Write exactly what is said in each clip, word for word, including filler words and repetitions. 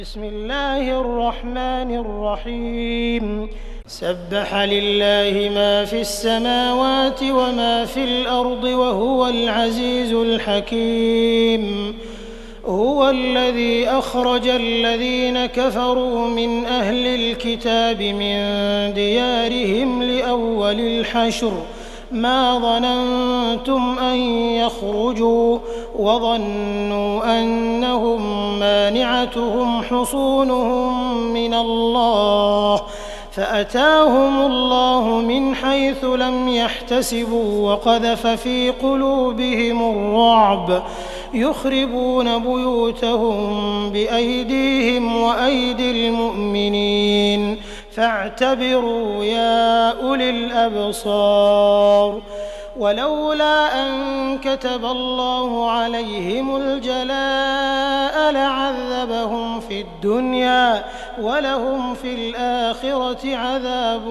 بسم الله الرحمن الرحيم سبح لله ما في السماوات وما في الأرض وهو العزيز الحكيم هو الذي أخرج الذين كفروا من أهل الكتاب من ديارهم لأول الحشر ما ظننتم أن يخرجوا وظنوا أنهم مانعتهم حصونهم من الله فأتاهم الله من حيث لم يحتسبوا وقذف في قلوبهم الرعب يخربون بيوتهم بأيديهم وأيدي المؤمنين فاعتبروا يا أولي الأبصار ولولا أن كتب الله عليهم الجلاء لعذبهم في الدنيا ولهم في الآخرة عذاب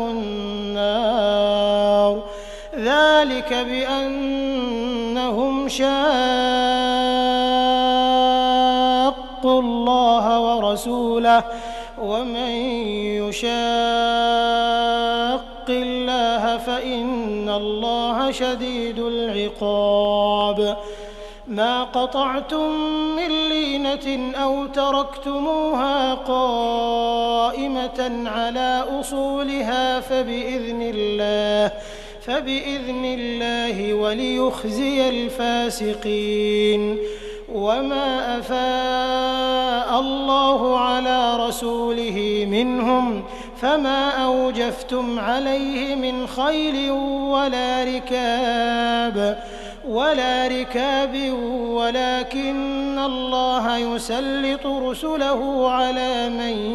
النار ذلك بأنهم شاقوا الله ورسوله ومن يشاق الله فإن الله شديد العقاب ما قطعتم من لينة أو تركتموها قائمة على أصولها فبإذن الله فبإذن الله وليخزي الفاسقين وما أفاء الله على رسوله منهم فما أوجفتم عليه من خيل ولا ركاب ولا ركاب ولكن الله يسلط رسله على من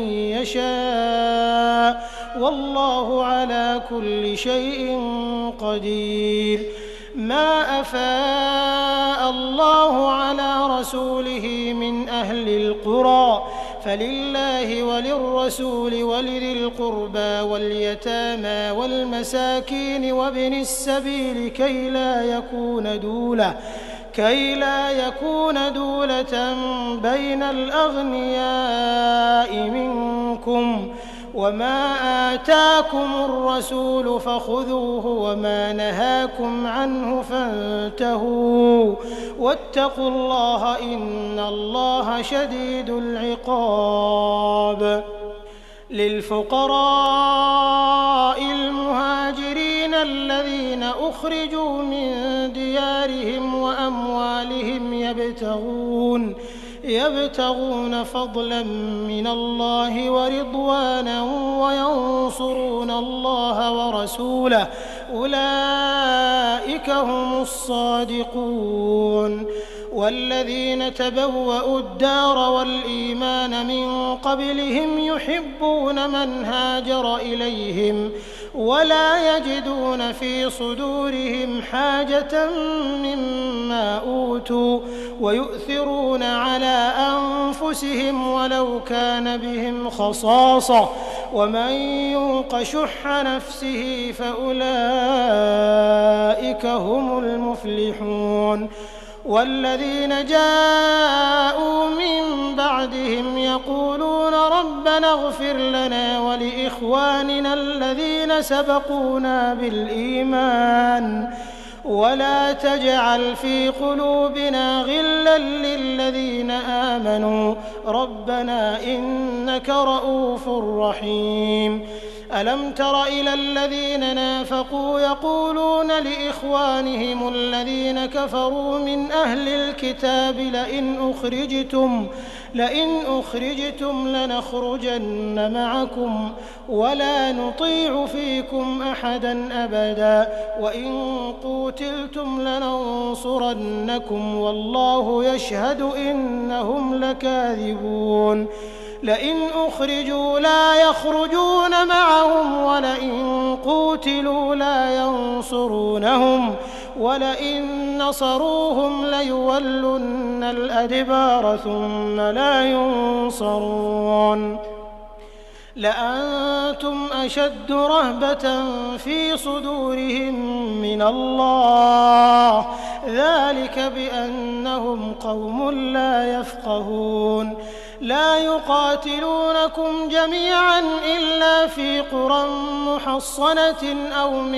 يشاء والله على كل شيء قدير ما أفاء الله على رسوله من أهل القرى فلله وللرسول ولذي القربى واليتامى والمساكين وابن السبيل كي لا يكون دولة كي لا يكون دولة بين الأغنياء منكم وما آتاكم الرسول فخذوه وما نهاكم عنه فانتهوا واتقوا الله إن الله شديد العقاب للفقراء المهاجرين الذين أخرجوا من ديارهم وأموالهم يبتغون يبتغون فضلا من الله ورضوانا وينصرون الله ورسوله أولئك هم الصادقون والذين تبوأوا الدار والإيمان من قبلهم يحبون من هاجر إليهم ولا يجدون في صدورهم حاجة مما أوتوا ويؤثرون على أنفسهم ولو كان بهم خصاصة ومن يوق شح نفسه فأولئك هم المفلحون والذين جاءوا من بعدهم يقولون ربنا اغفر لنا ولإخواننا الذين سبقونا بالإيمان ولا تجعل في قلوبنا غلا للذين آمنوا ربنا إنك رؤوف رحيم ألم تر إلى الذين نافقوا يقولون لإخوانهم الذين كفروا من أهل الكتاب لئن أخرجتم لئن أخرجتم لنخرجن معكم ولا نطيع فيكم أحدا أبدا وإن قوتلتم لننصرنكم والله يشهد إنهم لكاذبون لئن أخرجوا لا يخرجون معهم ولئن قوتلوا لا ينصرونهم ولئن نصروهم ليولن الأدبار ثم لا ينصرون لأنتم أشد رهبة في صدورهم من الله ذلك بأنهم قوم لا يفقهون لا يقاتلونكم جميعا إلا في قرى محصنة أو من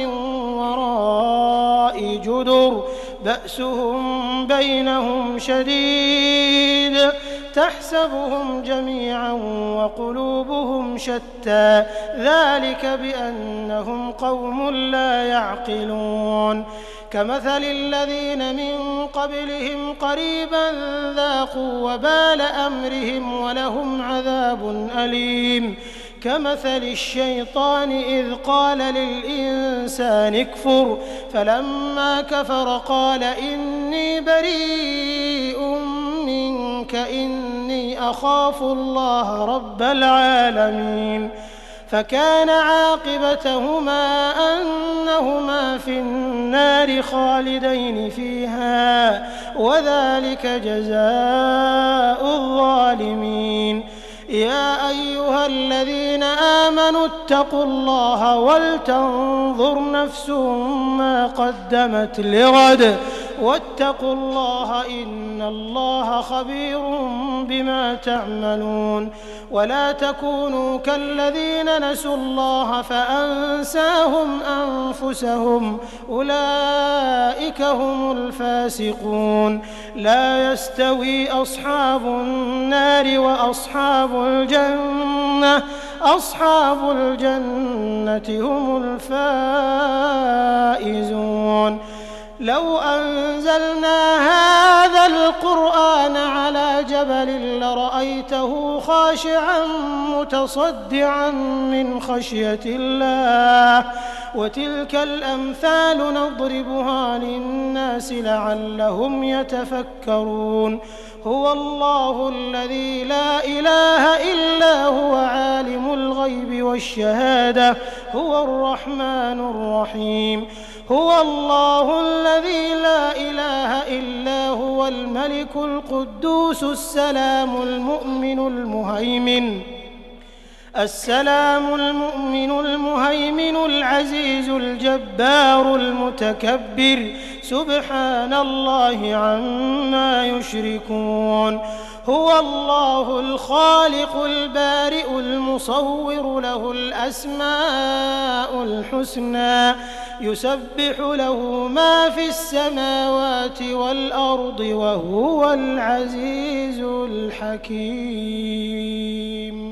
وراء جدر بأسهم بينهم شديد تحسبهم جميعا وقلوبهم شتى ذلك بأنهم قوم لا يعقلون كمثل الذين من قبلهم قريبا ذاقوا وبال أمرهم ولهم عذاب أليم كمثل الشيطان إذ قال للإنسان اكفر فلما كفر قال إني بريء منك إني أخاف الله رب العالمين فكان عاقبتهما أنهما في النار خالدين فيها وذلك جزاء الظالمين يا أيها الذين آمنوا اتقوا الله ولتنظر نفس ما قدمت لغد واتقوا الله إن الله خبير بما تعملون ولا تكونوا كالذين نسوا الله فأنساهم أنفسهم أولئك هم الفاسقون لا يستوي أصحاب النار وأصحاب الجنة أصحاب الجنة هم الفائزون لو أنزلنا هذا القرآن على جبل لرأيته خاشعا متصدعا من خشية الله وتلك الأمثال نضربها للناس لعلهم يتفكرون هو الله الذي لا إله إلا هو عالم الغيب والشهادة هو الرحمن الرحيم هو الله الذي لا إله إلا هو الملك القدوس السلام المؤمن المهيمن السلام المؤمن المهيمن العزيز الجبار المتكبر سبحان الله عما يشركون هو الله الخالق البارئ المصور له الأسماء الحسنى يسبح له ما في السماوات والأرض وهو العزيز الحكيم.